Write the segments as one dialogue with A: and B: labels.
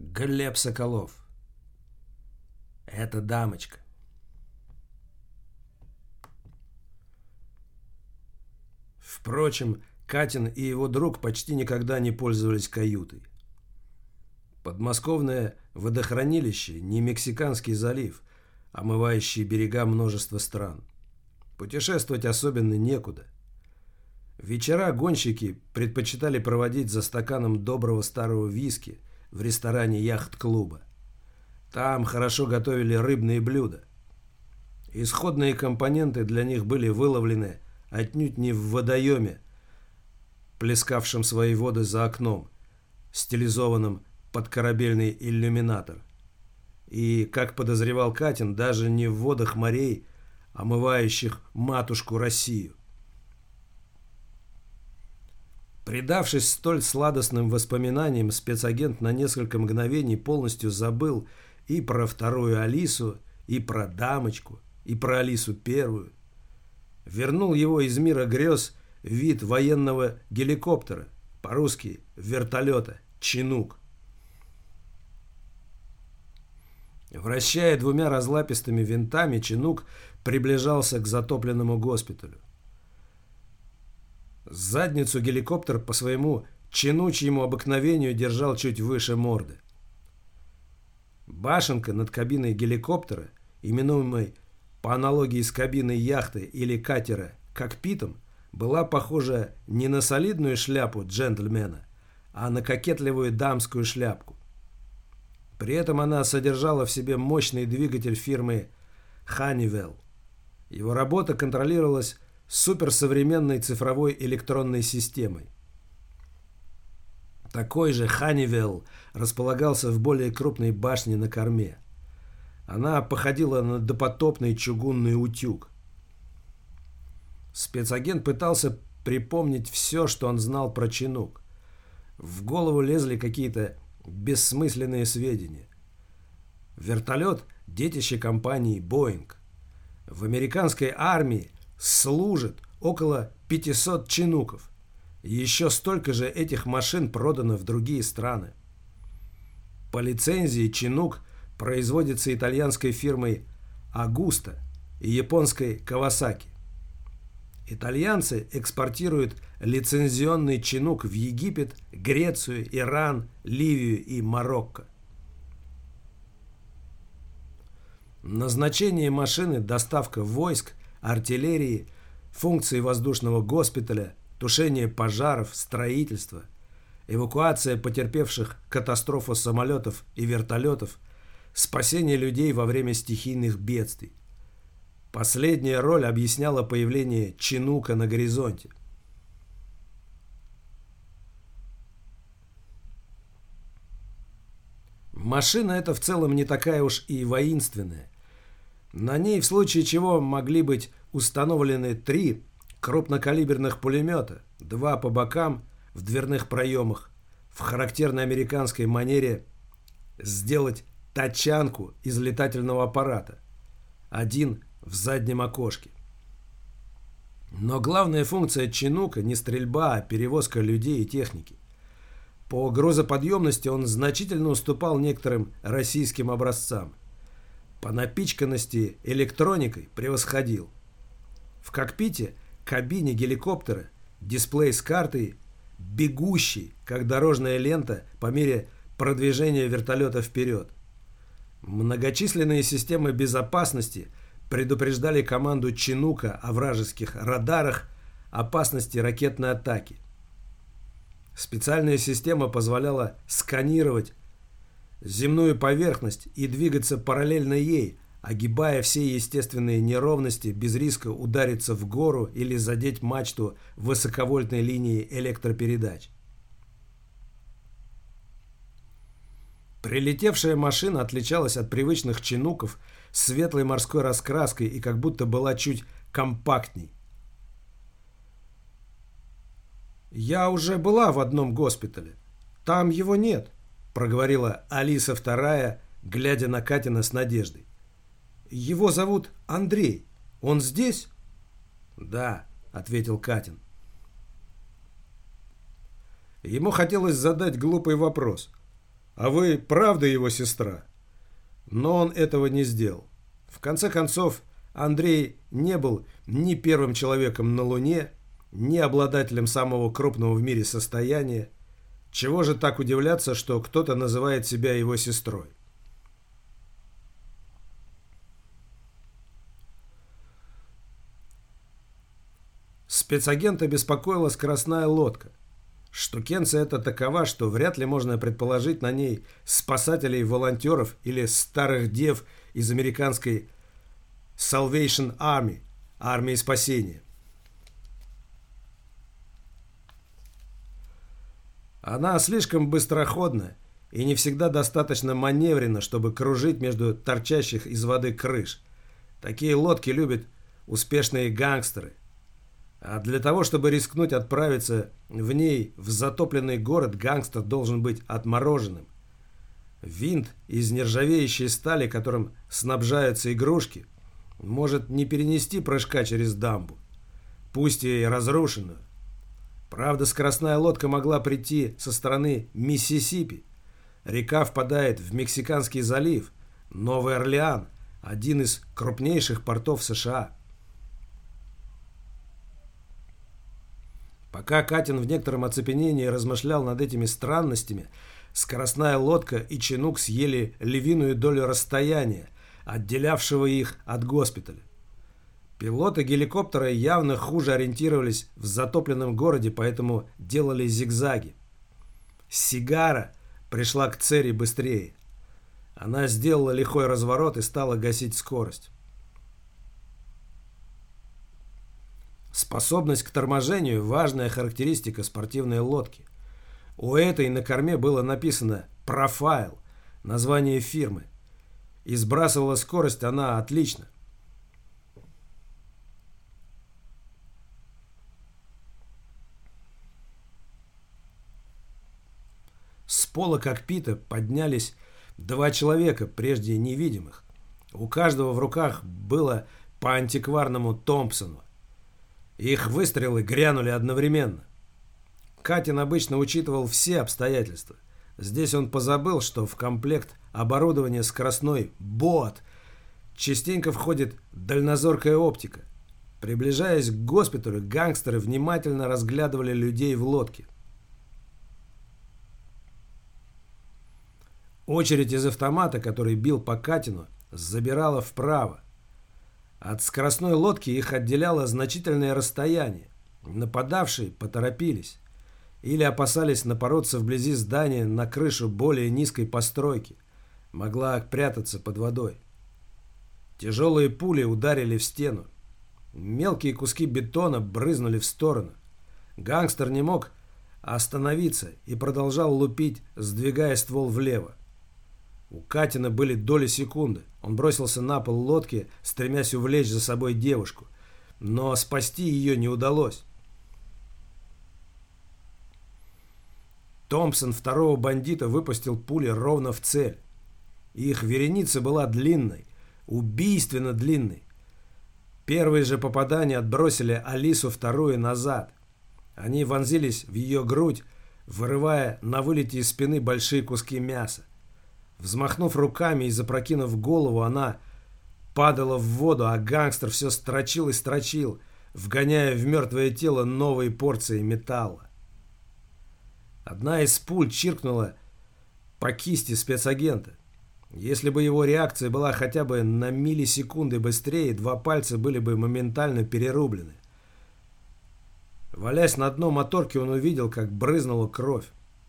A: Глеб Соколов. Это дамочка. Впрочем, Катин и его друг почти никогда не пользовались каютой. Подмосковное водохранилище не Мексиканский залив, омывающий берега множества стран. Путешествовать особенно некуда. Вечера гонщики предпочитали проводить за стаканом доброго старого виски в ресторане яхт-клуба. Там хорошо готовили рыбные блюда. Исходные компоненты для них были выловлены отнюдь не в водоеме, плескавшем свои воды за окном, стилизованном под корабельный иллюминатор. И, как подозревал Катин, даже не в водах морей, омывающих матушку Россию. Предавшись столь сладостным воспоминаниям, спецагент на несколько мгновений полностью забыл и про вторую Алису, и про дамочку, и про Алису первую. Вернул его из мира грез вид военного геликоптера, по-русски вертолета, чинук. Вращая двумя разлапистыми винтами, чинук приближался к затопленному госпиталю. Задницу геликоптер по своему чинучьему обыкновению держал чуть выше морды. Башенка над кабиной геликоптера, именуемой по аналогии с кабиной яхты или катера кокпитом, была похожа не на солидную шляпу джентльмена, а на кокетливую дамскую шляпку. При этом она содержала в себе мощный двигатель фирмы Honeywell. Его работа контролировалась суперсовременной цифровой электронной системой. Такой же Honeywell располагался в более крупной башне на корме. Она походила на допотопный чугунный утюг. Спецагент пытался припомнить все, что он знал про чинук. В голову лезли какие-то бессмысленные сведения. Вертолет – детище компании Boeing. В американской армии служит около 500 чинуков. Еще столько же этих машин продано в другие страны. По лицензии чинук производится итальянской фирмой Агуста и японской Кавасаки. Итальянцы экспортируют лицензионный чинук в Египет, Грецию, Иран, Ливию и Марокко. Назначение машины – доставка войск, артиллерии, функции воздушного госпиталя, тушение пожаров, строительство, эвакуация потерпевших катастрофу самолетов и вертолетов, спасение людей во время стихийных бедствий. Последняя роль объясняла появление чинука на горизонте. Машина эта в целом не такая уж и воинственная. На ней в случае чего могли быть установлены 3 крупнокалиберных пулемета, 2 по бокам в дверных проемах, в характерной американской манере сделать тачанку из летательного аппарата, 1 в заднем окошке. Но главная функция чинука не стрельба, а перевозка людей и техники. По грузоподъемности он значительно уступал некоторым российским образцам. По напичканности электроникой превосходил. В кокпите, кабине геликоптера, дисплей с картой, бегущий, как дорожная лента, по мере продвижения вертолета вперед. Многочисленные системы безопасности предупреждали команду чинука о вражеских радарах, опасности ракетной атаки. Специальная система позволяла сканировать земную поверхность и двигаться параллельно ей, огибая все естественные неровности без риска удариться в гору или задеть мачту высоковольтной линии электропередач. Прилетевшая машина отличалась от привычных чинуков светлой морской раскраской и как будто была чуть компактней. «Я уже была в одном госпитале. Там его нет», — проговорила Алиса вторая, глядя на Катина с надеждой. «Его зовут Андрей. Он здесь?» «Да», — ответил Катин. Ему хотелось задать глупый вопрос. «А вы правда его сестра?» Но он этого не сделал. В конце концов, Андрей не был ни первым человеком на Луне, ни обладателем самого крупного в мире состояния. Чего же так удивляться, что кто-то называет себя его сестрой? Спецагента беспокоила скоростная лодка. Штукенция эта такова, что вряд ли можно предположить на ней спасателей-волонтеров или старых дев из американской Salvation Army, армии спасения. Она слишком быстроходна и не всегда достаточно маневренна, чтобы кружить между торчащих из воды крыш. Такие лодки любят успешные гангстеры. А для того, чтобы рискнуть отправиться в ней в затопленный город, гангстер должен быть отмороженным. Винт из нержавеющей стали, которым снабжаются игрушки, может не перенести прыжка через дамбу, пусть и разрушенную. Правда, скоростная лодка могла прийти со стороны Миссисипи. Река впадает в Мексиканский залив, Новый Орлеан, один из крупнейших портов США. Пока Катин в некотором оцепенении размышлял над этими странностями, скоростная лодка и чинук съели львиную долю расстояния, отделявшего их от госпиталя. Пилоты геликоптера явно хуже ориентировались в затопленном городе, поэтому делали зигзаги. Сигара пришла к цели быстрее. Она сделала лихой разворот и стала гасить скорость. Способность к торможению – важная характеристика спортивной лодки. У этой на корме было написано «Профайл», название фирмы. И сбрасывала скорость она отлично. С пола кокпита поднялись два человека, прежде невидимых. У каждого в руках было по антикварному Томпсону. Их выстрелы грянули одновременно. Катин обычно учитывал все обстоятельства. Здесь он позабыл, что в комплект оборудования скоростной БОАТ частенько входит дальнозоркая оптика. Приближаясь к госпиталю, гангстеры внимательно разглядывали людей в лодке. Очередь из автомата, который бил по Катину, забирала вправо. От скоростной лодки их отделяло значительное расстояние. Нападавшие поторопились или опасались напороться вблизи здания на крышу более низкой постройки. Могла прятаться под водой. Тяжелые пули ударили в стену. Мелкие куски бетона брызнули в сторону. Гангстер не мог остановиться и продолжал лупить, сдвигая ствол влево. У Катина были доли секунды. Он бросился на пол лодки, стремясь увлечь за собой девушку. Но спасти ее не удалось. Томпсон второго бандита выпустил пули ровно в цель. Их вереница была длинной, убийственно длинной. Первые же попадания отбросили Алису вторую назад. Они вонзились в ее грудь, вырывая на вылете из спины большие куски мяса. Взмахнув руками и запрокинув голову, она падала в воду, а гангстер все строчил и строчил, вгоняя в мертвое тело новые порции металла. Одна из пуль чиркнула по кисти спецагента. Если бы его реакция была хотя бы на миллисекунды быстрее, два пальца были бы моментально перерублены. Валясь на дно моторки, он увидел, как брызнула кровь.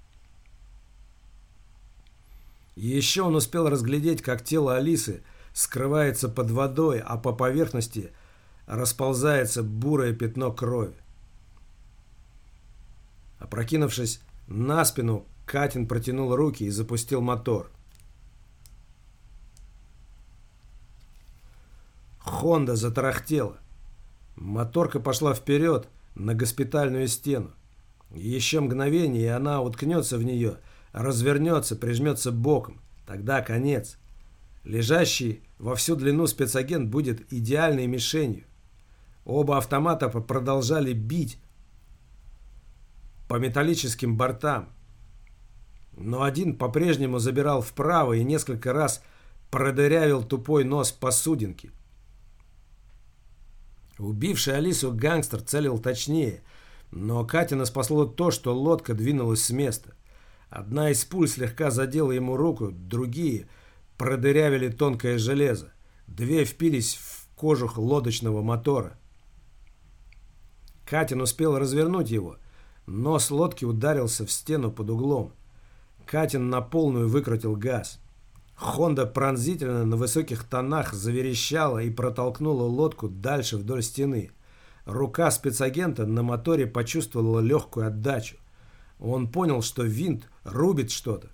A: Еще он успел разглядеть, как тело Алисы скрывается под водой, а по поверхности расползается бурое пятно крови. Опрокинувшись на спину, Катин протянул руки и запустил мотор. Хонда затарахтела. Моторка пошла вперед на госпитальную стену. Еще мгновение, и она уткнется в нее, развернется, прижмется боком. Тогда конец. Лежащий во всю длину спецагент будет идеальной мишенью. Оба автомата продолжали бить по металлическим бортам. но один по-прежнему забирал вправо и несколько раз продырявил тупой нос посудинки. Убивший Алису гангстер целил точнее, но Катина спасло то, что лодка двинулась с места. Одна из пуль слегка задела ему руку, другие продырявили тонкое железо. Две впились в кожух лодочного мотора. Катин успел развернуть его. Нос лодки ударился в стену под углом. Катин на полную выкрутил газ. Хонда пронзительно на высоких тонах заверещала и протолкнула лодку дальше вдоль стены. Рука спецагента на моторе почувствовала легкую отдачу. Он понял, что винт рубит что-то.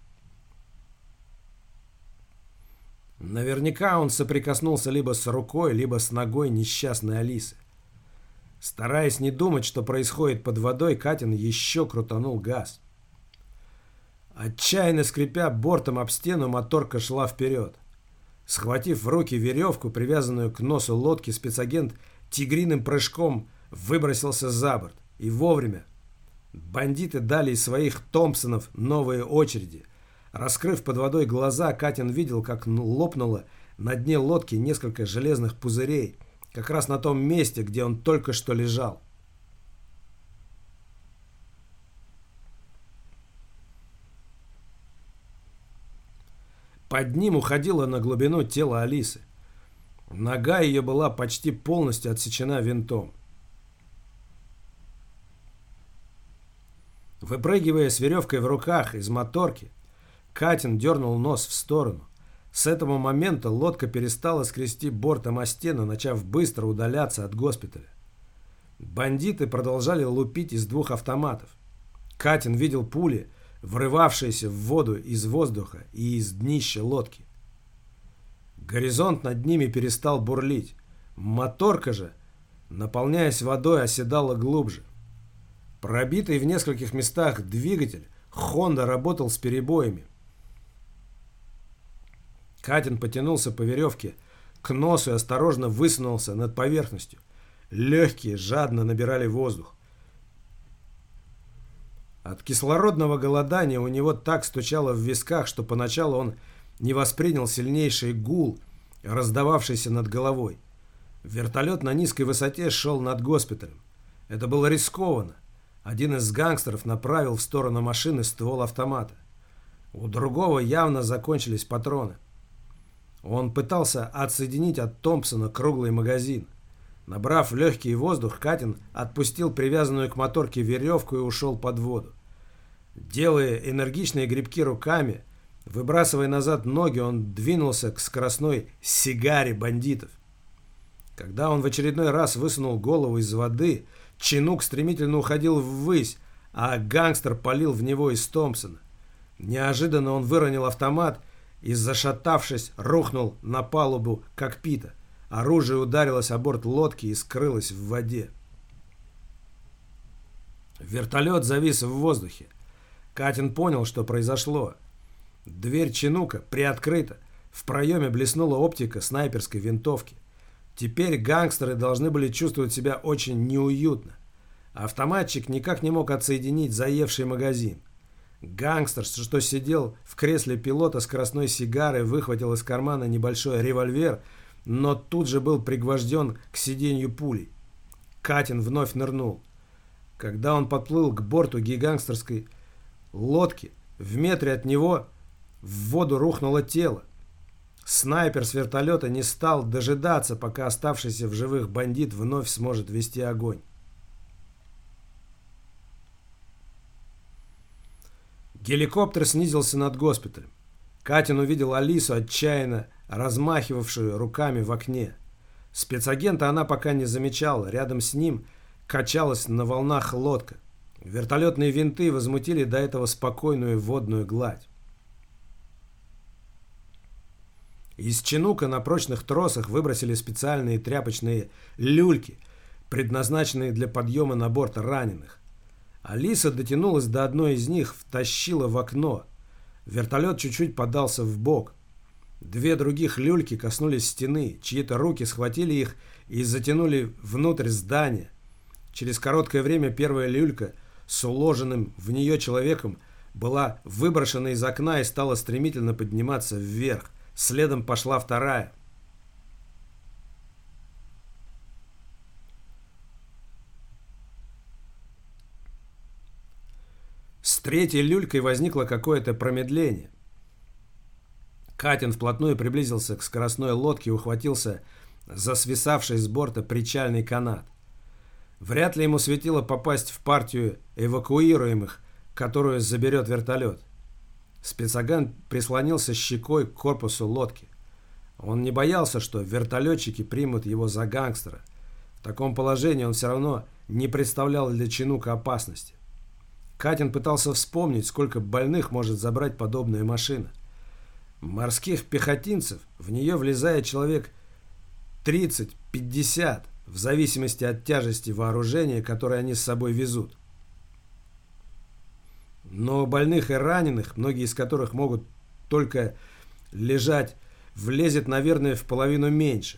A: Наверняка он соприкоснулся либо с рукой, либо с ногой несчастной Алисы. Стараясь не думать, что происходит под водой, Катин еще крутанул газ. Отчаянно скрипя бортом об стену, моторка шла вперед. Схватив в руки веревку, привязанную к носу лодки, спецагент тигриным прыжком выбросился за борт. И вовремя. Бандиты дали из своих Томпсонов новые очереди. Раскрыв под водой глаза, Катин видел, как лопнуло на дне лодки несколько железных пузырей, как раз на том месте, где он только что лежал. Под ним уходило на глубину тело Алисы. Нога ее была почти полностью отсечена винтом. Выпрыгивая с веревкой в руках из моторки, Катин дернул нос в сторону. С этого момента лодка перестала скрести бортом о стену, начав быстро удаляться от госпиталя. Бандиты продолжали лупить из двух автоматов. Катин видел пули, врывавшиеся в воду из воздуха и из днища лодки. Горизонт над ними перестал бурлить. Моторка же, наполняясь водой, оседала глубже. Пробитый в нескольких местах двигатель Хонда работал с перебоями. Катин потянулся по веревке к носу и осторожно высунулся над поверхностью. Легкие жадно набирали воздух. От кислородного голодания у него так стучало в висках, что поначалу он не воспринял сильнейший гул, раздававшийся над головой. Вертолет на низкой высоте шел над госпиталем. Это было рискованно. Один из гангстеров направил в сторону машины ствол автомата. У другого явно закончились патроны. Он пытался отсоединить от Томпсона круглый магазин. Набрав легкий воздух, Катин отпустил привязанную к моторке веревку и ушел под воду. Делая энергичные грибки руками, выбрасывая назад ноги, он двинулся к скоростной сигаре бандитов. Когда он в очередной раз высунул голову из воды, Чинук стремительно уходил ввысь, а гангстер палил в него из Томпсона. Неожиданно он выронил автомат и, зашатавшись, рухнул на палубу кокпита. Оружие ударилось о борт лодки и скрылось в воде. Вертолет завис в воздухе. Катин понял, что произошло. Дверь Чинука приоткрыта. В проеме блеснула оптика снайперской винтовки. Теперь гангстеры должны были чувствовать себя очень неуютно. Автоматчик никак не мог отсоединить заевший магазин. Гангстер, что сидел в кресле пилота скоростной сигары, выхватил из кармана небольшой револьвер, но тут же был пригвожден к сиденью пулей. Катин вновь нырнул. Когда он подплыл к борту гигангстерской лодки, в метре от него в воду рухнуло тело. Снайпер с вертолета не стал дожидаться, пока оставшийся в живых бандит вновь сможет вести огонь. Геликоптер снизился над госпиталем. Катин увидел Алису, отчаянно размахивавшую руками в окне. Спецагента она пока не замечала. Рядом с ним качалась на волнах лодка. Вертолетные винты возмутили до этого спокойную водную гладь. Из Чинука на прочных тросах выбросили специальные тряпочные люльки, предназначенные для подъема на борт раненых. Алиса дотянулась до одной из них, втащила в окно. Вертолет чуть-чуть подался вбок. Две других люльки коснулись стены, чьи-то руки схватили их и затянули внутрь здания. Через короткое время первая люлька с уложенным в нее человеком была выброшена из окна и стала стремительно подниматься вверх. Следом пошла вторая. С третьей люлькой возникло какое-то промедление. Катин вплотную приблизился к скоростной лодке и ухватился за свисавший с борта причальный канат. Вряд ли ему светило попасть в партию эвакуируемых, которую заберет вертолет. Спецагент прислонился щекой к корпусу лодки. Он не боялся, что вертолетчики примут его за гангстера. В таком положении он все равно не представлял для Чинука опасности. Катин пытался вспомнить, сколько больных может забрать подобная машина. Морских пехотинцев в нее влезает человек 30-50, в зависимости от тяжести вооружения, которое они с собой везут. Но больных и раненых, многие из которых могут только лежать, влезет, наверное, в половину меньше.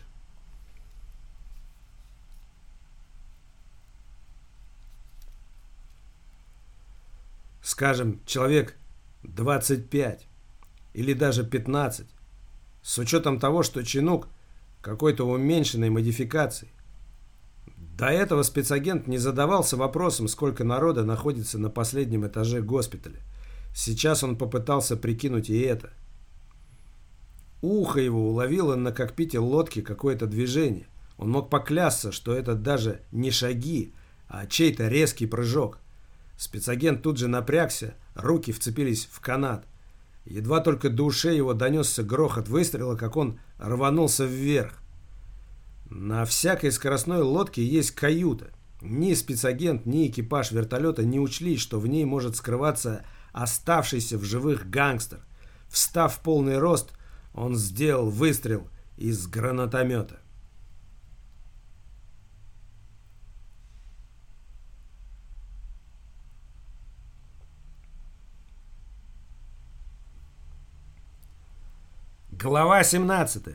A: Скажем, человек 25 или даже 15, с учетом того, что Чинук какой-то уменьшенной модификации. До этого спецагент не задавался вопросом, сколько народа находится на последнем этаже госпиталя. Сейчас он попытался прикинуть и это. Ухо его уловило на кокпите лодки какое-то движение. Он мог поклясться, что это даже не шаги, а чей-то резкий прыжок. Спецагент тут же напрягся, руки вцепились в канат. Едва только до ушей его донесся грохот выстрела, как он рванулся вверх. На всякой скоростной лодке есть каюта. Ни спецагент, ни экипаж вертолета не учли, что в ней может скрываться оставшийся в живых гангстер. Встав в полный рост, он сделал выстрел из гранатомета. Глава 17.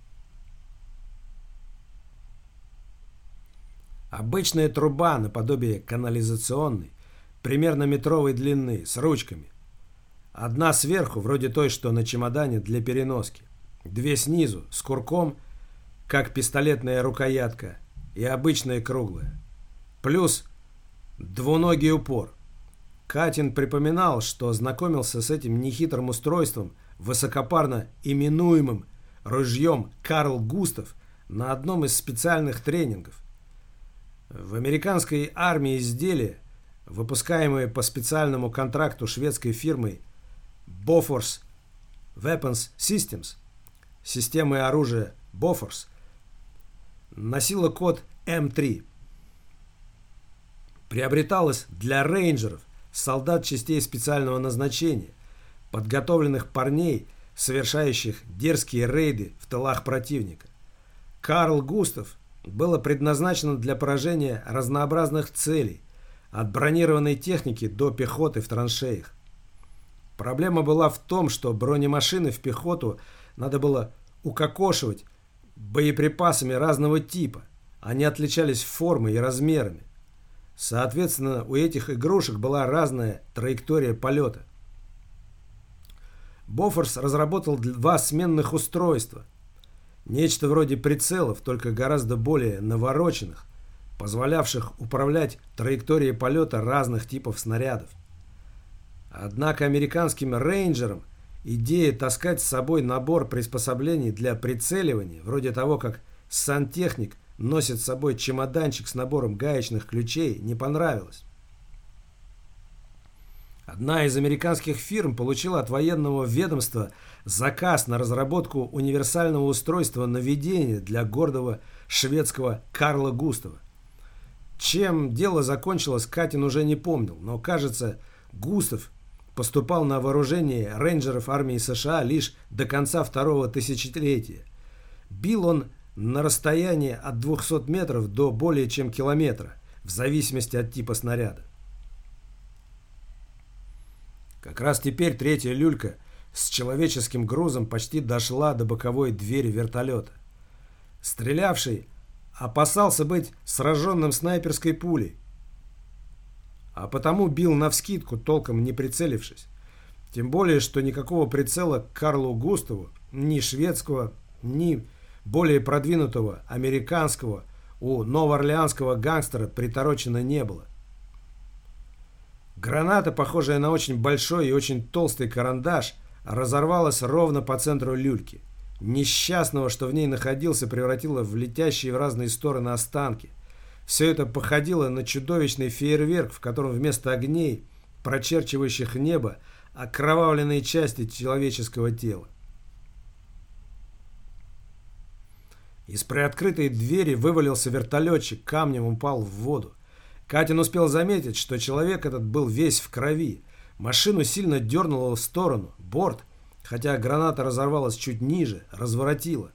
A: Обычная труба наподобие канализационной, примерно метровой длины, с ручками. Одна сверху, вроде той, что на чемодане для переноски. Две снизу, с курком, как пистолетная рукоятка, и обычная круглая. Плюс двуногий упор. Катин припоминал, что знакомился с этим нехитрым устройством, высокопарно именуемым ружьем Карл Густав, на одном из специальных тренингов. В американской армии изделия, выпускаемые по специальному контракту шведской фирмой Bofors Weapons Systems, системой оружия Bofors, носила код М3. Приобреталась для рейнджеров, солдат частей специального назначения, подготовленных парней, совершающих дерзкие рейды в тылах противника. Карл Густав было предназначено для поражения разнообразных целей, от бронированной техники до пехоты в траншеях. Проблема была в том, что бронемашины в пехоту надо было укокошивать боеприпасами разного типа. Они отличались формой и размерами. Соответственно, у этих игрушек была разная траектория полета. Бофорс разработал два сменных устройства. Нечто вроде прицелов, только гораздо более навороченных, позволявших управлять траекторией полета разных типов снарядов. Однако американским рейнджерам идея таскать с собой набор приспособлений для прицеливания, вроде того, как сантехник носит с собой чемоданчик с набором гаечных ключей, не понравилась. Одна из американских фирм получила от военного ведомства заказ на разработку универсального устройства наведения для гордого шведского Карла Густава. Чем дело закончилось, Катин уже не помнил, но, кажется, Густав поступал на вооружение рейнджеров армии США лишь до конца второго тысячелетия. Бил он на расстояние от 200 метров до более чем километра, в зависимости от типа снаряда. Как раз теперь третья люлька с человеческим грузом почти дошла до боковой двери вертолета. Стрелявший опасался быть сраженным снайперской пулей. а потому бил навскидку, толком не прицелившись. Тем более, что никакого прицела к Карлу Густаву, ни шведского, ни более продвинутого американского, у новоорлеанского гангстера приторочено не было. Граната, похожая на очень большой и очень толстый карандаш, разорвалась ровно по центру люльки. Несчастного, что в ней находился, превратило в летящие в разные стороны останки. Все это походило на чудовищный фейерверк, в котором вместо огней, прочерчивающих небо, окровавленные части человеческого тела. Из приоткрытой двери вывалился вертолетчик, камнем упал в воду. Катин успел заметить, что человек этот был весь в крови. Машину сильно дернуло в сторону. Борт, хотя граната разорвалась чуть ниже, разворотила.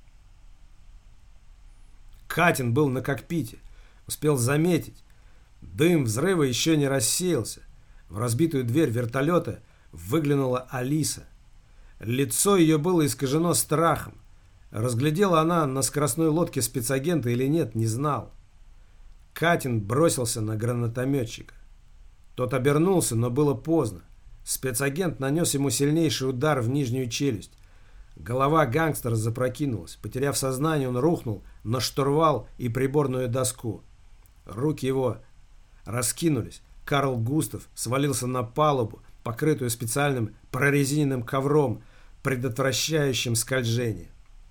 A: Катин был на кокпите. Успел заметить. Дым взрыва еще не рассеялся. В разбитую дверь вертолета выглянула Алиса. Лицо ее было искажено страхом. Разглядела она на скоростной лодке спецагента или нет, не знал. Катин бросился на гранатометчика. Тот обернулся, но было поздно. Спецагент нанес ему сильнейший удар в нижнюю челюсть. Голова гангстера запрокинулась. Потеряв сознание, он рухнул на штурвал и приборную доску. Руки его раскинулись. Карл Густав свалился на палубу, покрытую специальным прорезиненным ковром, предотвращающим скольжение.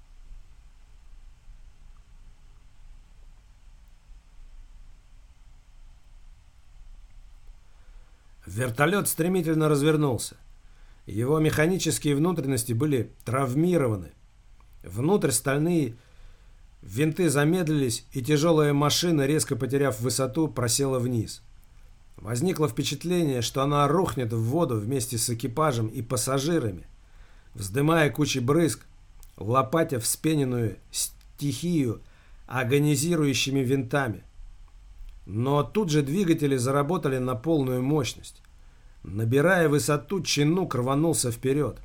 A: Вертолет стремительно развернулся. Его механические внутренности были травмированы. Внутрь стальные винты замедлились, и тяжелая машина, резко потеряв высоту, просела вниз. Возникло впечатление, что она рухнет в воду вместе с экипажем и пассажирами, вздымая кучи брызг, лопатя вспененную стихию агонизирующими винтами. Но тут же двигатели заработали на полную мощность. Набирая высоту, Чинук рванулся вперед.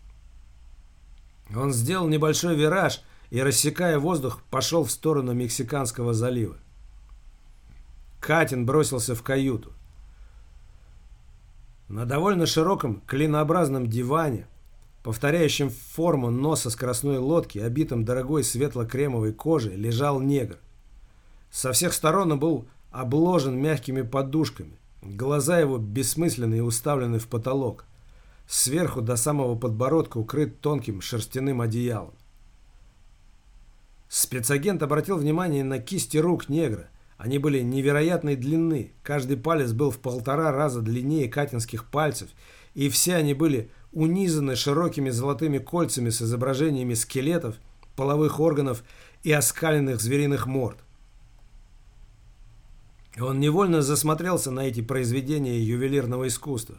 A: Он сделал небольшой вираж и, рассекая воздух, пошел в сторону Мексиканского залива. Катин бросился в каюту. На довольно широком клинообразном диване, повторяющем форму носа скоростной лодки, обитом дорогой светло-кремовой кожей, лежал негр. Со всех сторон он был обложен мягкими подушками. Глаза его бессмысленные и уставлены в потолок. Сверху до самого подбородка укрыт тонким шерстяным одеялом. Спецагент обратил внимание на кисти рук негра. Они были невероятной длины. Каждый палец был в 1,5 раза длиннее катинских пальцев, и все они были унизаны широкими золотыми кольцами с изображениями скелетов, половых органов и оскаленных звериных морд. Он невольно засмотрелся на эти произведения ювелирного искусства.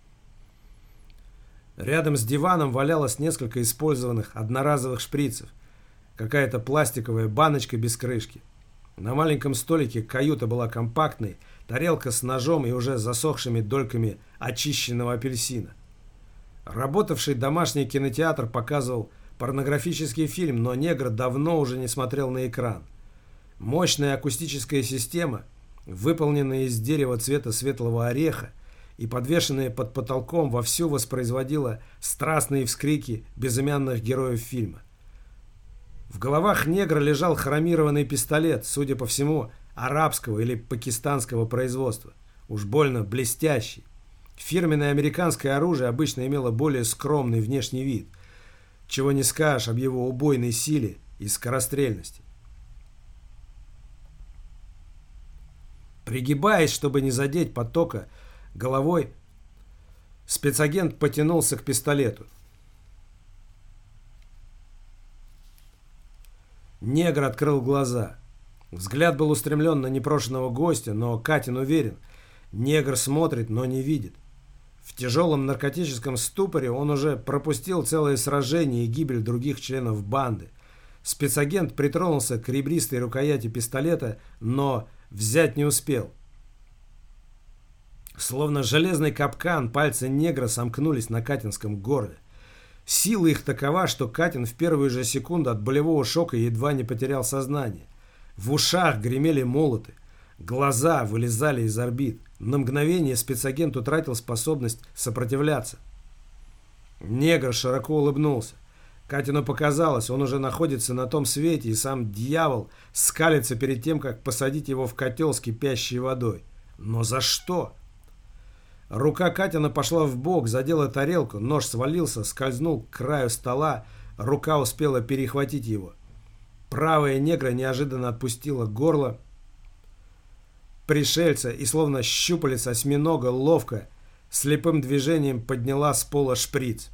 A: Рядом с диваном валялось несколько использованных одноразовых шприцев, какая-то пластиковая баночка без крышки. На маленьком столике каюта была компактной, тарелка с ножом и уже засохшими дольками очищенного апельсина. Работавший домашний кинотеатр показывал порнографический фильм, но негр давно уже не смотрел на экран. Мощная акустическая система, выполненная из дерева цвета светлого ореха и подвешенная под потолком, вовсю воспроизводила страстные вскрики безымянных героев фильма. В головах негра лежал хромированный пистолет, судя по всему, арабского или пакистанского производства, уж больно блестящий. Фирменное американское оружие обычно имело более скромный внешний вид, чего не скажешь об его убойной силе и скорострельности. Пригибаясь, чтобы не задеть потока головой, спецагент потянулся к пистолету. Негр открыл глаза. Взгляд был устремлен на непрошенного гостя, но Катин уверен, негр смотрит, но не видит. В тяжелом наркотическом ступоре он уже пропустил целое сражение и гибель других членов банды. Спецагент притронулся к ребристой рукояти пистолета, но взять не успел. Словно железный капкан, пальцы негра сомкнулись на Катинском горле. Сила их такова, что Катин в первую же секунду от болевого шока едва не потерял сознание. В ушах гремели молоты. Глаза вылезали из орбит. На мгновение спецагент утратил способность сопротивляться. Негр широко улыбнулся. Катину показалось, он уже находится на том свете, и сам дьявол скалится перед тем, как посадить его в котел с кипящей водой. Но за что? Рука Катина пошла вбок, задела тарелку, нож свалился, скользнул к краю стола, рука успела перехватить его. Правая негра неожиданно отпустила горло пришельца и, словно щупалец осьминога, ловко, слепым движением подняла с пола шприц.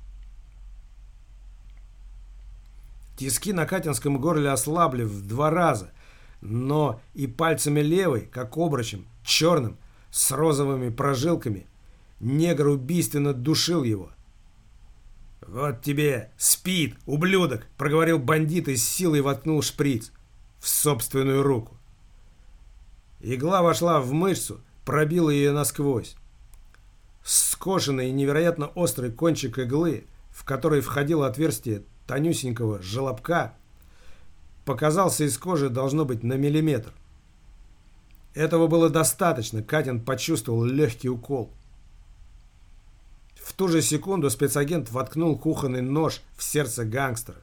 A: Тиски на Катинском горле ослабли в 2 раза, но и пальцами левой, как обручем, черным, с розовыми прожилками, негр убийственно душил его. «Вот тебе спид, ублюдок!» — проговорил бандит и с силой воткнул шприц в собственную руку. Игла вошла в мышцу, пробила ее насквозь. Скошенный и невероятно острый кончик иглы, в который входило отверстие тонюсенького желобка, показался из кожи, должно быть, на миллиметр. Этого было достаточно, Катин почувствовал легкий укол. В ту же секунду спецагент воткнул кухонный нож в сердце гангстера.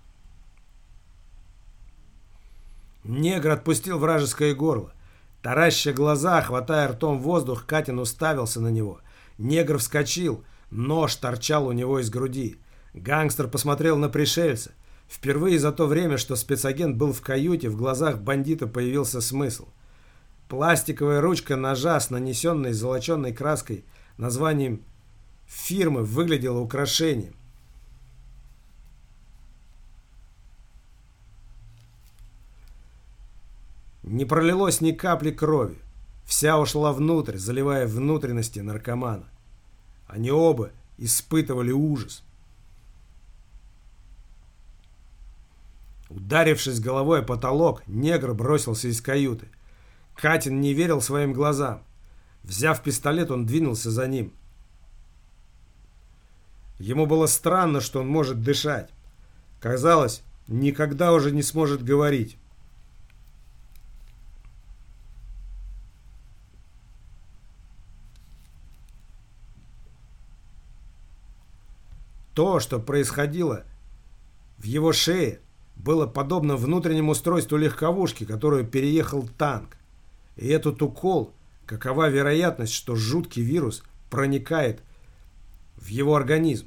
A: Негр отпустил вражеское горло. Тараща глаза, хватая ртом воздух, Катин уставился на него. Негр вскочил, нож торчал у него из груди. Гангстер посмотрел на пришельца. Впервые за то время, что спецагент был в каюте, в глазах бандита появился смысл. Пластиковая ручка ножа с нанесенной золоченой краской названием фирмы выглядела украшением. Не пролилось ни капли крови. Вся ушла внутрь, заливая внутренности наркомана. Они оба испытывали ужас. Ударившись головой о потолок, негр бросился из каюты. Катин не верил своим глазам. Взяв пистолет, он двинулся за ним. Ему было странно, что он может дышать. Казалось, никогда уже не сможет говорить. То, что происходило в его шее, было подобно внутреннему устройству легковушки, которую переехал танк. И этот укол, какова вероятность, что жуткий вирус проникает в его организм?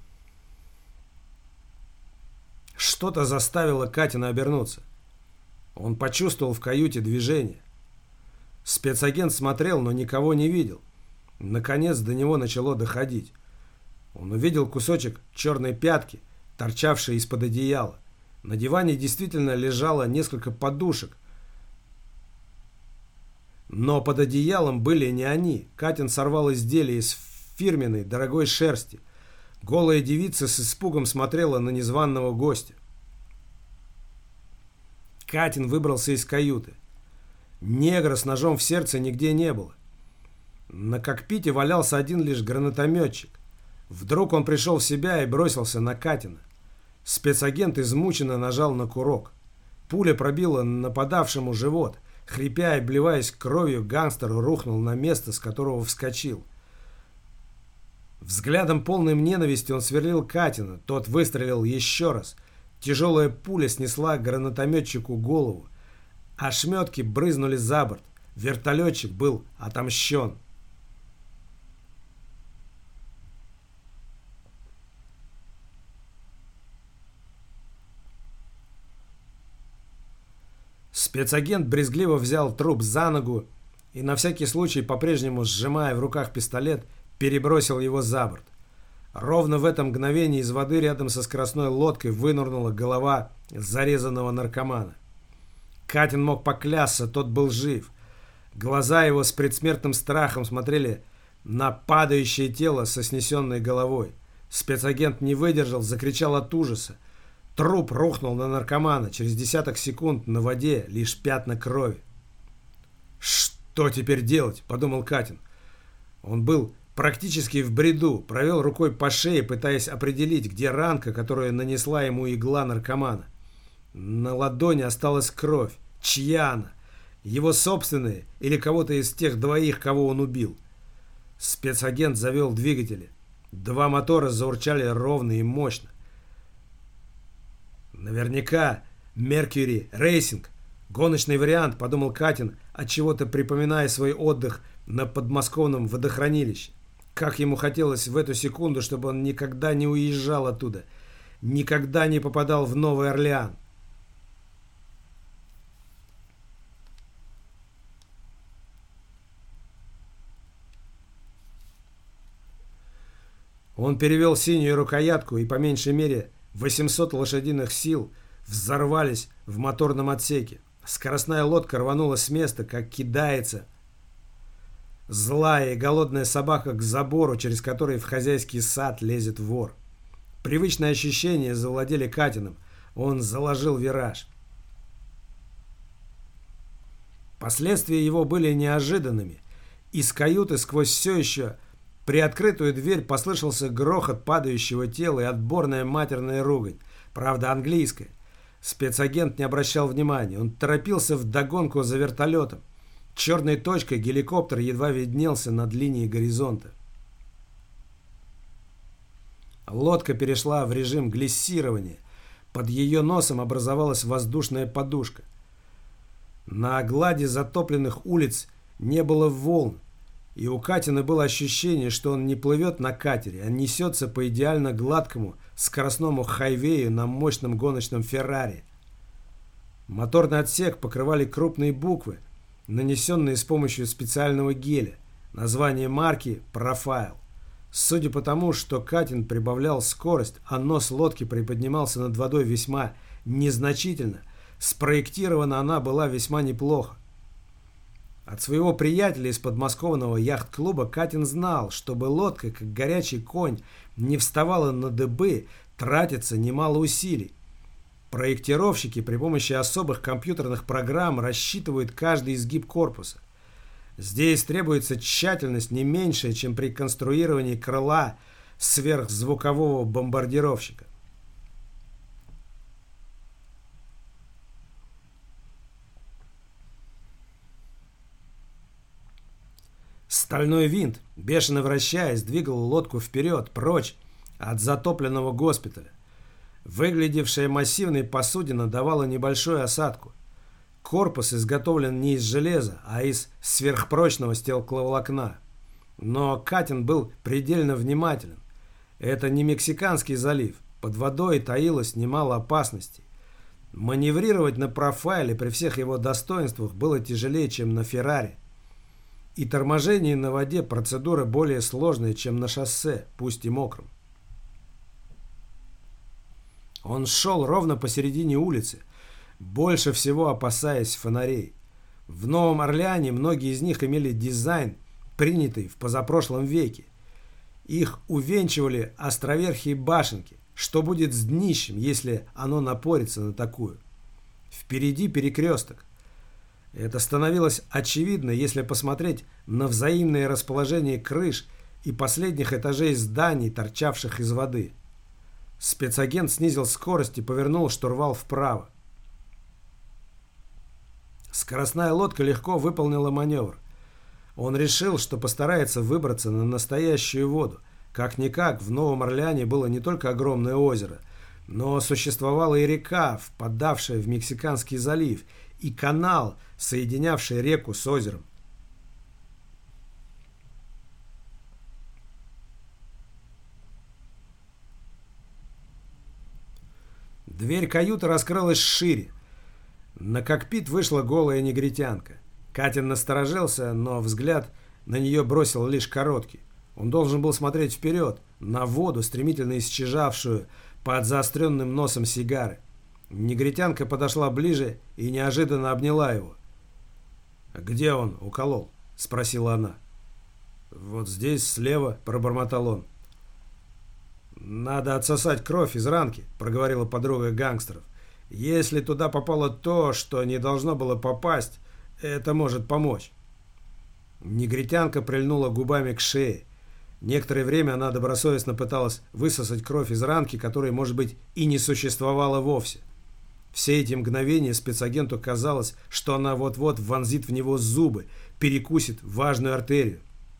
A: Что-то заставило Катина обернуться. Он почувствовал в каюте движение. Спецагент смотрел, но никого не видел. Наконец до него начало доходить. Он увидел кусочек черной пятки, торчавшей из-под одеяла. На диване действительно лежало несколько подушек. Но под одеялом были не они. Катин сорвал изделие из фирменной, дорогой шерсти. Голая девица с испугом смотрела на незваного гостя. Катин выбрался из каюты. Негра с ножом в сердце нигде не было. На кокпите валялся один лишь гранатометчик. Вдруг он пришел в себя и бросился на Катина. Спецагент измученно нажал на курок. Пуля пробила нападавшему живот. Хрипя и обливаясь кровью, гангстер рухнул на место, с которого вскочил. Взглядом полным ненависти он сверлил Катина. Тот выстрелил еще раз. Тяжелая пуля снесла гранатометчику голову. Ошметки брызнули за борт. Вертолетчик был отомщен. Спецагент брезгливо взял труп за ногу и, на всякий случай, по-прежнему сжимая в руках пистолет, перебросил его за борт. Ровно в это мгновение из воды рядом со скоростной лодкой вынырнула голова зарезанного наркомана. Катин мог поклясться, тот был жив. Глаза его с предсмертным страхом смотрели на падающее тело со снесенной головой. Спецагент не выдержал, закричал от ужаса. Труп рухнул на наркомана. Через десяток секунд на воде лишь пятна крови. «Что теперь делать?» – подумал Катин. Он был практически в бреду, провел рукой по шее, пытаясь определить, где ранка, которую нанесла ему игла наркомана. На ладони осталась кровь. Чья она? Его собственные или кого-то из тех двоих, кого он убил. Спецагент завел двигатели. 2 мотора заурчали ровно и мощно. Наверняка Mercury Racing. Гоночный вариант, подумал Катин, отчего-то припоминая свой отдых на подмосковном водохранилище. Как ему хотелось в эту секунду, чтобы он никогда не уезжал оттуда, никогда не попадал в Новый Орлеан. Он перевел синюю рукоятку, и по меньшей мере 800 лошадиных сил взорвались в моторном отсеке. Скоростная лодка рванула с места, как кидается злая и голодная собака к забору, через который в хозяйский сад лезет вор. Привычные ощущения завладели Катиным. Он заложил вираж. Последствия его были неожиданными. Из каюты сквозь все еще приоткрытую дверь послышался грохот падающего тела и отборная матерная ругань. Правда, английская. Спецагент не обращал внимания. Он торопился вдогонку за вертолетом. Черной точкой геликоптер едва виднелся над линией горизонта. Лодка перешла в режим глиссирования. Под ее носом образовалась воздушная подушка. На глади затопленных улиц не было волн, и у Катина было ощущение, что он не плывет на катере, а несется по идеально гладкому скоростному хайвею на мощном гоночном Феррари. Моторный отсек покрывали крупные буквы, нанесенные с помощью специального геля. Название марки «Профайл». Судя по тому, что Катин прибавлял скорость, а нос лодки приподнимался над водой весьма незначительно, спроектирована она была весьма неплохо. От своего приятеля из подмосковного яхт-клуба Катин знал, чтобы лодка, как горячий конь, не вставала на дыбы, тратится немало усилий. Проектировщики при помощи особых компьютерных программ рассчитывают каждый изгиб корпуса. Здесь требуется тщательность не меньшая, чем при конструировании крыла сверхзвукового бомбардировщика. Стальной винт, бешено вращаясь, двигал лодку вперед, прочь от затопленного госпиталя. Выглядевшая массивной посудина давала небольшую осадку. Корпус изготовлен не из железа, а из сверхпрочного стекловолокна. Но Катин был предельно внимателен. Это не Мексиканский залив. Под водой таилось немало опасностей. Маневрировать на профайле при всех его достоинствах было тяжелее, чем на Феррари. И торможение на воде процедура более сложная, чем на шоссе, пусть и мокром. Он шел ровно посередине улицы, больше всего опасаясь фонарей. В Новом Орлеане многие из них имели дизайн, принятый в позапрошлом веке. Их увенчивали островерхие башенки. Что будет с днищем, если оно напорится на такую? Впереди перекресток. Это становилось очевидно, если посмотреть на взаимное расположение крыш и последних этажей зданий, торчавших из воды. Спецагент снизил скорость и повернул штурвал вправо. Скоростная лодка легко выполнила маневр. Он решил, что постарается выбраться на настоящую воду. Как-никак, в Новом Орлеане было не только огромное озеро, но существовала и река, впадавшая в Мексиканский залив, и канал, соединявший реку с озером. Дверь каюты раскрылась шире. На кокпит вышла голая негритянка. Катин насторожился, но взгляд на нее бросил лишь короткий. Он должен был смотреть вперед, на воду, стремительно исчезавшую под заостренным носом сигары. Негритянка подошла ближе и неожиданно обняла его. «Где он уколол?» — спросила она. «Вот здесь, слева», — пробормотал он. «Надо отсосать кровь из ранки», — проговорила подруга гангстеров. «Если туда попало то, что не должно было попасть, это может помочь». Негритянка прильнула губами к шее. Некоторое время она добросовестно пыталась высосать кровь из ранки, которой, может быть, и не существовало вовсе. Все эти мгновения спецагенту казалось, что она вот-вот вонзит в него зубы, перекусит важную артерию.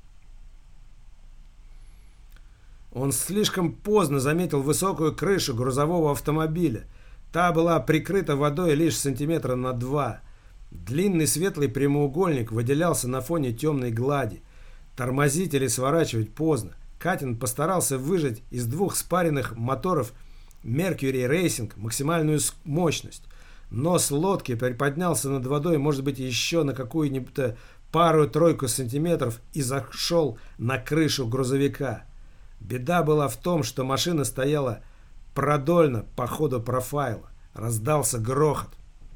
A: Он слишком поздно заметил высокую крышу грузового автомобиля. Та была прикрыта водой лишь сантиметра на 2. Длинный светлый прямоугольник выделялся на фоне темной глади. Тормозить или сворачивать поздно. Катин постарался выжать из 2 спаренных моторов Mercury Racing максимальную мощность. Нос лодки приподнялся над водой, может быть, еще на какую-нибудь пару-тройку сантиметров и зашел на крышу грузовика. Беда была в том, что машина стояла продольно по ходу профайла. Раздался грохот.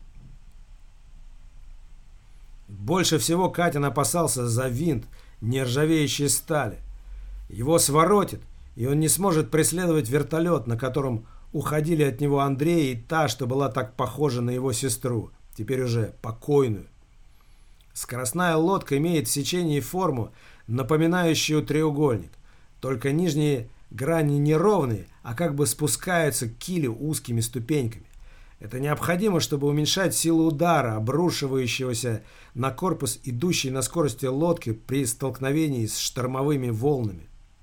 A: Больше всего Катин опасался за винт нержавеющей стали. Его своротит, и он не сможет преследовать вертолет, на котором уходили от него Андрей и та, что была так похожа на его сестру, теперь уже покойную. Скоростная лодка имеет в сечении форму, напоминающую треугольник. Только нижние грани неровные, а как бы спускаются к килю узкими ступеньками. Это необходимо, чтобы уменьшать силу удара, обрушивающегося на корпус, идущей на скорости лодки при столкновении с штормовыми волнами.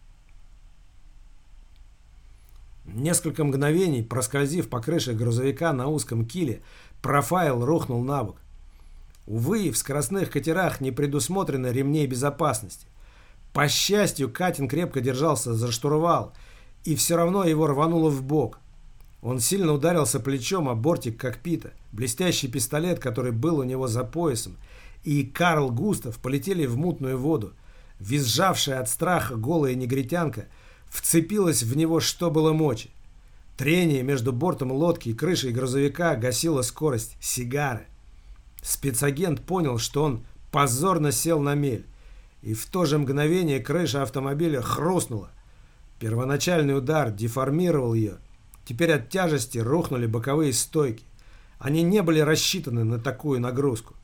A: Несколько мгновений, проскользив по крыше грузовика на узком киле, профайл рухнул на бок. Увы, в скоростных катерах не предусмотрено ремней безопасности. По счастью, Катин крепко держался за штурвал, и все равно его рвануло в бок. Он сильно ударился плечом о бортик кокпита. Блестящий пистолет, который был у него за поясом, и Карл Густав полетели в мутную воду. Визжавшая от страха голая негритянка вцепилась в него, что было мочи. Трение между бортом лодки и крышей грузовика гасило скорость сигары. Спецагент понял, что он позорно сел на мель. И в то же мгновение крыша автомобиля хрустнула. Первоначальный удар деформировал ее. Теперь от тяжести рухнули боковые стойки. Они не были рассчитаны на такую нагрузку.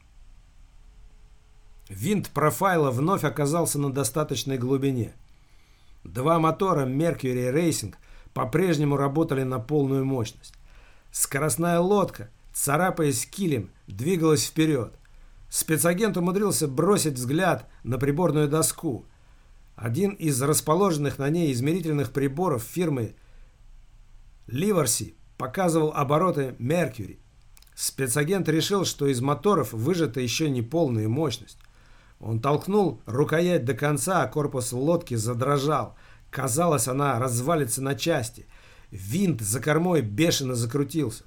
A: Винт профайла вновь оказался на достаточной глубине. 2 мотора Mercury Racing по-прежнему работали на полную мощность. Скоростная лодка, царапаясь килем, двигалась вперед. Спецагент умудрился бросить взгляд на приборную доску. Один из расположенных на ней измерительных приборов фирмы Ливарси показывал обороты Mercury. Спецагент решил, что из моторов выжата еще не полная мощность. Он толкнул рукоять до конца, а корпус лодки задрожал. Казалось, она развалится на части. Винт за кормой бешено закрутился.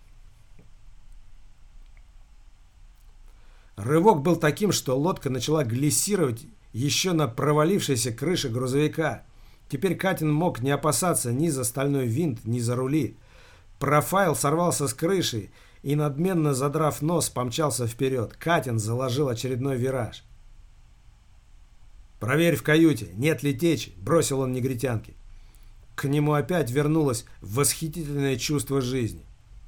A: Рывок был таким, что лодка начала глиссировать еще на провалившейся крыше грузовика. Теперь Катин мог не опасаться ни за стальной винт, ни за рули. Профайл сорвался с крыши и, надменно задрав нос, помчался вперед. Катин заложил очередной вираж. «Проверь в каюте, нет ли течи», — бросил он негритянке. К нему опять вернулось восхитительное чувство жизни.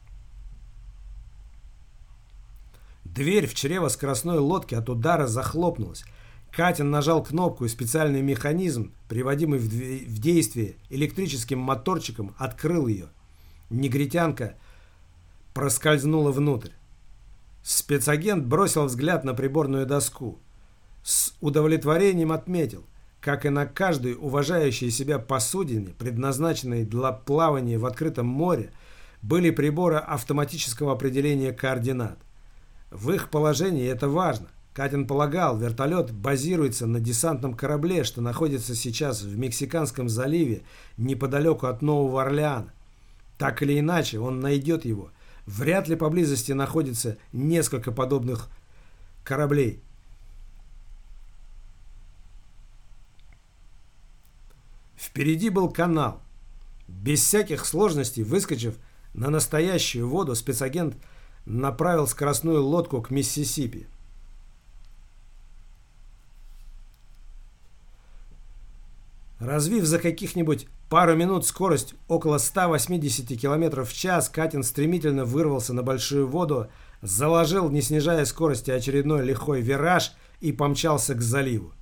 A: Дверь в чрево скоростной лодки от удара захлопнулась. Катин нажал кнопку, и специальный механизм, приводимый в действие электрическим моторчиком, открыл ее. Негритянка проскользнула внутрь. Спецагент бросил взгляд на приборную доску. С удовлетворением отметил, как и на каждой уважающей себя посудине, предназначенной для плавания в открытом море, были приборы автоматического определения координат. В их положении это важно. Катин полагал, вертолет базируется на десантном корабле, что находится сейчас в Мексиканском заливе неподалеку от Нового Орлеана. Так или иначе, он найдет его. Вряд ли поблизости находится несколько подобных кораблей. Впереди был канал. Без всяких сложностей, выскочив на настоящую воду, спецагент направил скоростную лодку к Миссисипи. Развив за каких-нибудь пару минут скорость около 180 км в час, Катин стремительно вырвался на большую воду, заложил, не снижая скорости, очередной лихой вираж и помчался к заливу.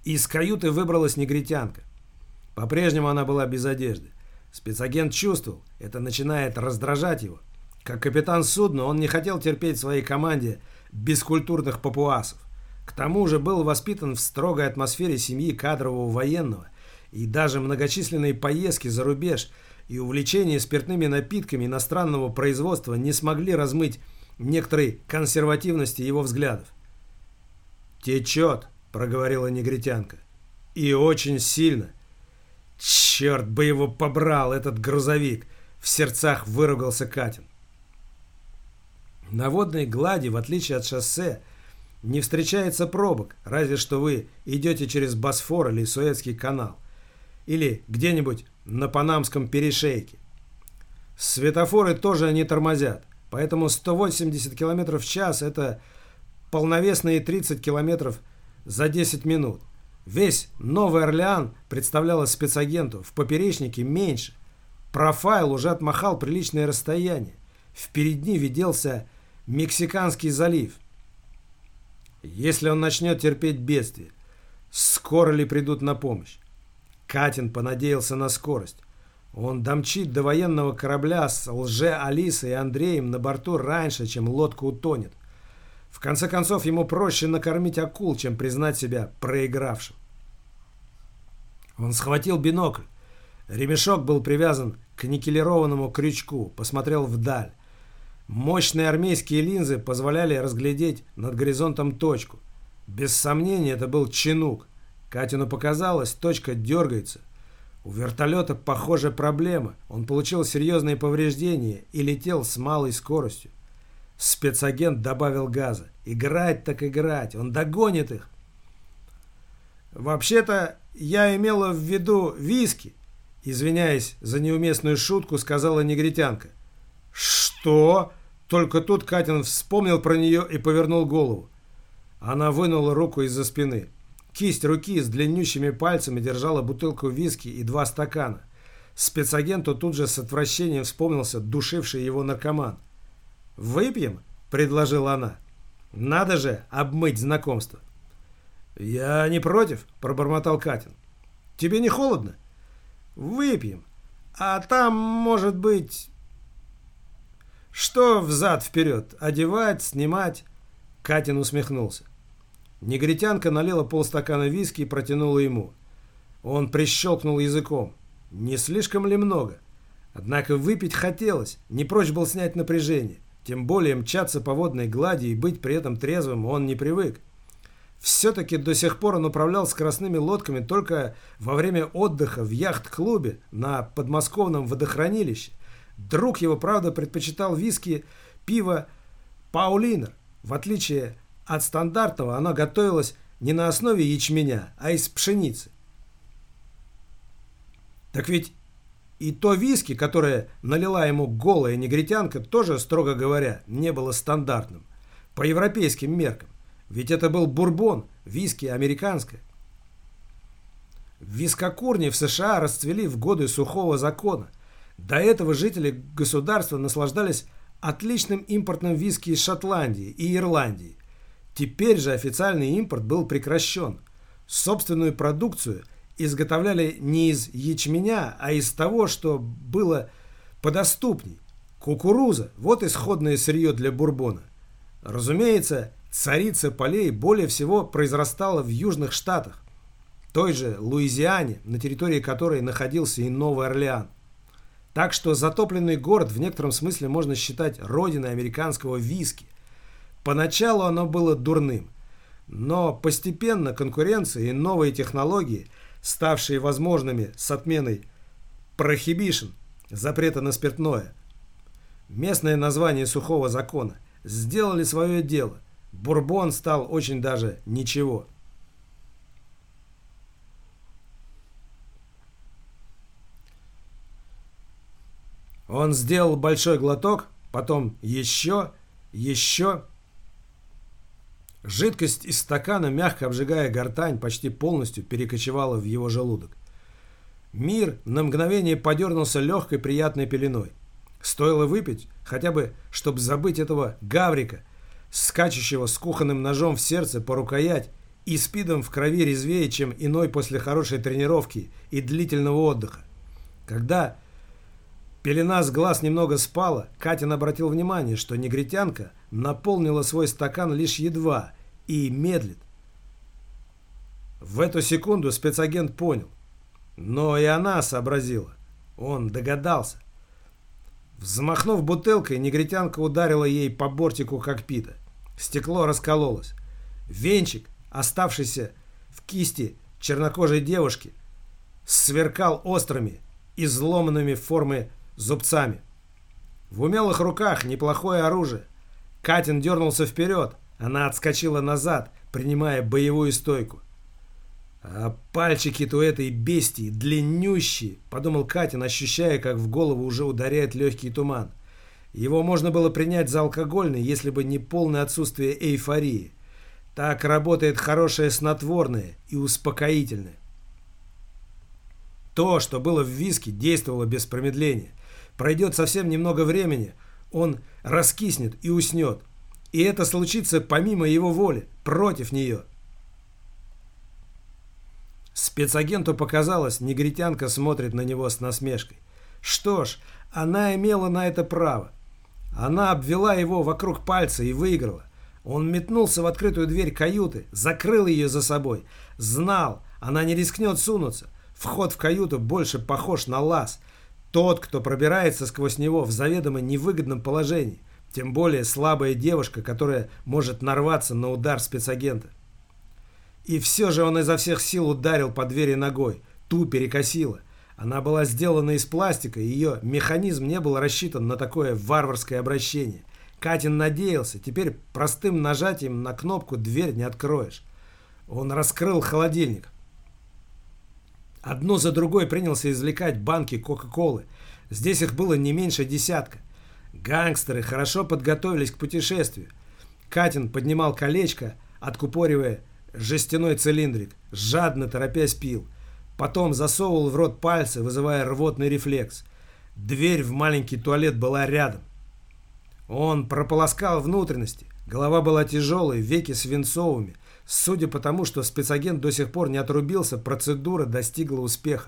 A: Из каюты выбралась негритянка. По-прежнему она была без одежды. Спецагент чувствовал, это начинает раздражать его. Как капитан судна он не хотел терпеть в своей команде бескультурных папуасов. К тому же был воспитан в строгой атмосфере семьи кадрового военного, и даже многочисленные поездки за рубеж и увлечение спиртными напитками иностранного производства не смогли размыть некоторой консервативности его взглядов. «Течет», — проговорила негритянка. «И очень сильно». «Черт бы его побрал, этот грузовик!» — в сердцах выругался Катин. На водной глади, в отличие от шоссе, не встречается пробок, разве что вы идете через Босфор или Суэцкий канал, или где-нибудь на Панамском перешейке. Светофоры тоже не тормозят, поэтому 180 км в час – это полновесные 30 км за 10 минут. Весь Новый Орлеан представляла спецагенту в поперечнике меньше. Профайл уже отмахал приличное расстояние. Впереди виделся Мексиканский залив. Если он начнет терпеть бедствие, скоро ли придут на помощь? Катин понадеялся на скорость. Он домчит до военного корабля с Лже-Алисой и Андреем на борту раньше, чем лодка утонет. В конце концов, ему проще накормить акул, чем признать себя проигравшим. Он схватил бинокль. Ремешок был привязан к никелированному крючку. Посмотрел вдаль. Мощные армейские линзы позволяли разглядеть над горизонтом точку. Без сомнения, это был Чинук. Катину показалось, точка дергается. У вертолета, похоже, проблема. Он получил серьезные повреждения и летел с малой скоростью. Спецагент добавил газа. Играть так играть. Он догонит их. «Вообще-то я имела в виду виски», — извиняясь за неуместную шутку, сказала негритянка. «Что?» Только тут Катин вспомнил про нее и повернул голову. Она вынула руку из-за спины. Кисть руки с длиннющими пальцами держала бутылку виски и 2 стакана. Спецагенту тут же с отвращением вспомнился душивший его наркоман. «Выпьем?» – предложила она. «Надо же обмыть знакомство». «Я не против», – пробормотал Катин. «Тебе не холодно?» «Выпьем. А там, может быть...» «Что взад-вперед? Одевать, снимать?» Катин усмехнулся. Негритянка налила полстакана виски и протянула ему. Он прищелкнул языком. Не слишком ли много? Однако выпить хотелось, не прочь был снять напряжение. Тем более мчаться по водной глади и быть при этом трезвым он не привык. Все-таки до сих пор он управлял скоростными лодками только во время отдыха в яхт-клубе на подмосковном водохранилище. Друг его, правда, предпочитал виски, пиво «Паулинер». В отличие от стандартного, оно готовилось не на основе ячменя, а из пшеницы. Так ведь и то виски, которое налила ему голая негритянка, тоже, строго говоря, не было стандартным. По европейским меркам. Ведь это был бурбон, виски американское. Вискокурни в США расцвели в годы сухого закона. До этого жители государства наслаждались отличным импортным виски из Шотландии и Ирландии. Теперь же официальный импорт был прекращен. Собственную продукцию изготовляли не из ячменя, а из того, что было подоступней. Кукуруза – вот исходное сырье для бурбона. Разумеется, царица полей более всего произрастала в Южных Штатах, той же Луизиане, на территории которой находился и Новый Орлеан. Так что затопленный город в некотором смысле можно считать родиной американского виски. Поначалу оно было дурным, но постепенно конкуренция и новые технологии, ставшие возможными с отменой prohibition, запрета на спиртное, местное название сухого закона, сделали свое дело. Бурбон стал очень даже ничего. Он сделал большой глоток, потом еще. Жидкость из стакана, мягко обжигая гортань, почти полностью перекочевала в его желудок. Мир на мгновение подернулся легкой приятной пеленой. Стоило выпить, хотя бы, чтобы забыть этого гаврика, скачущего с кухонным ножом в сердце по рукоять, и спидом в крови резвее, чем иной после хорошей тренировки и длительного отдыха. Когда пелена с глаз немного спала, Катин обратил внимание, что негритянка наполнила свой стакан лишь едва и медлит. В эту секунду спецагент понял. Но и она сообразила. Он догадался. Взмахнув бутылкой, негритянка ударила ей по бортику кокпита. Стекло раскололось. Венчик, оставшийся в кисти чернокожей девушки, сверкал острыми, изломанными в формы зубцами. В умелых руках неплохое оружие. Катин дернулся вперед. Она отскочила назад, принимая боевую стойку. «А пальчики-то у этой бестии длиннющие», — подумал Катин, ощущая, как в голову уже ударяет легкий туман. Его можно было принять за алкогольный, если бы не полное отсутствие эйфории. Так работает хорошее снотворное и успокоительное. То, что было в виске, действовало без промедления. Пройдет совсем немного времени, он раскиснет и уснет. И это случится помимо его воли, против нее. Спецагенту показалось, негритянка смотрит на него с насмешкой. Что ж, она имела на это право. Она обвела его вокруг пальца и выиграла. Он метнулся в открытую дверь каюты, закрыл ее за собой. Знал, она не рискнет сунуться. Вход в каюту больше похож на лаз. Тот, кто пробирается сквозь него в заведомо невыгодном положении. Тем более слабая девушка, которая может нарваться на удар спецагента. И все же он изо всех сил ударил по двери ногой. Ту перекосило. Она была сделана из пластика, и ее механизм не был рассчитан на такое варварское обращение. Катин надеялся, теперь простым нажатием на кнопку дверь не откроешь. Он раскрыл холодильник. Одну за другой принялся извлекать банки Кока-Колы. Здесь их было не меньше десятка. Гангстеры хорошо подготовились к путешествию. Катин поднимал колечко, откупоривая жестяной цилиндрик, жадно торопясь пил. Потом засовывал в рот пальцы, вызывая рвотный рефлекс. Дверь в маленький туалет была рядом. Он прополоскал внутренности. Голова была тяжелой, веки свинцовыми. Судя по тому, что спецагент до сих пор не отрубился, процедура достигла успеха.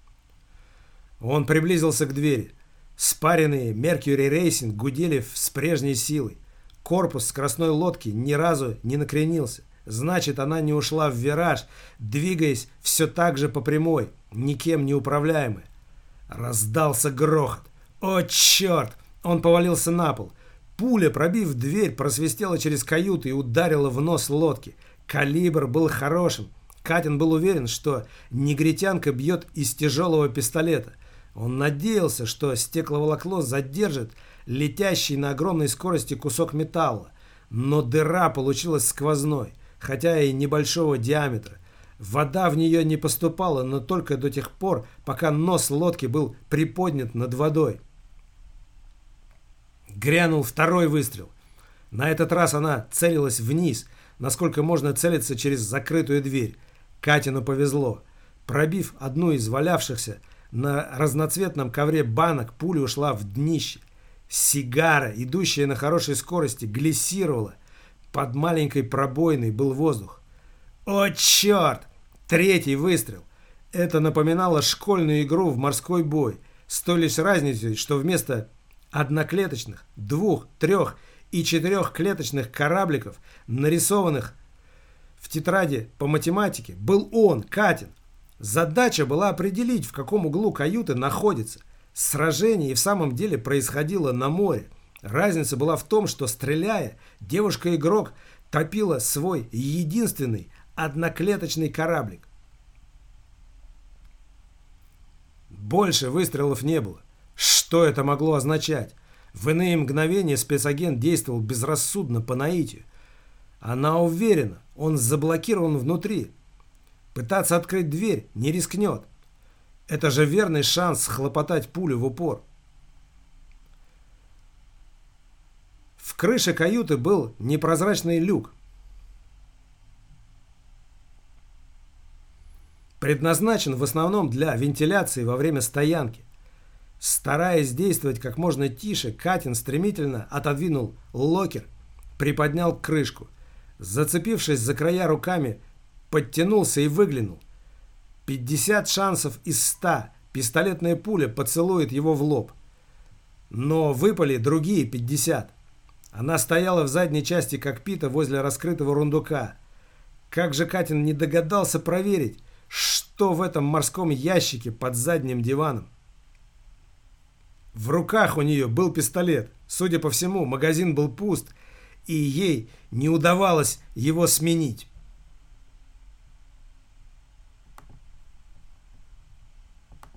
A: Он приблизился к двери. Спаренные Mercury Racing гудели с прежней силой. Корпус скоростной лодки ни разу не накренился. Значит, она не ушла в вираж, двигаясь все так же по прямой, никем не управляемая. Раздался грохот. О, черт! Он повалился на пол. Пуля, пробив дверь, просвистела через каюту и ударила в нос лодки. Калибр был хорошим. Катин был уверен, что негритянка бьет из тяжелого пистолета. Он надеялся, что стекловолокно задержит летящий на огромной скорости кусок металла. Но дыра получилась сквозной, хотя и небольшого диаметра. Вода в нее не поступала, но только до тех пор, пока нос лодки был приподнят над водой. Грянул второй выстрел. На этот раз она целилась вниз, насколько можно целиться через закрытую дверь. Катину повезло. Пробив одну из валявшихся на разноцветном ковре банок, пуля ушла в днище. Сигара, идущая на хорошей скорости, глиссировала. Под маленькой пробоиной был воздух. О, черт! Третий выстрел. Это напоминало школьную игру в морской бой. С той лишь разницей, что вместо одноклеточных, 2-, 3- и 4-клеточных корабликов, нарисованных в тетради по математике, был он, Катин. Задача была определить, в каком углу каюты находится. Сражение и в самом деле происходило на море. Разница была в том, что, стреляя, девушка-игрок топила свой единственный одноклеточный кораблик. Больше выстрелов не было. Что это могло означать? В иные мгновения спецагент действовал безрассудно по наитию. Она уверена, он заблокирован внутри. Пытаться открыть дверь не рискнет. Это же верный шанс схлопотать пулю в упор. В крыше каюты был непрозрачный люк, предназначен в основном для вентиляции во время стоянки. Стараясь действовать как можно тише, Катин стремительно отодвинул локер, приподнял крышку. Зацепившись за края руками, подтянулся и выглянул. 50 шансов из 100 пистолетная пуля поцелует его в лоб. Но выпали другие 50. Она стояла в задней части кокпита возле раскрытого рундука. Как же Катин не догадался проверить, что в этом морском ящике под задним диваном? В руках у нее был пистолет. Судя по всему, магазин был пуст, и ей не удавалось его сменить.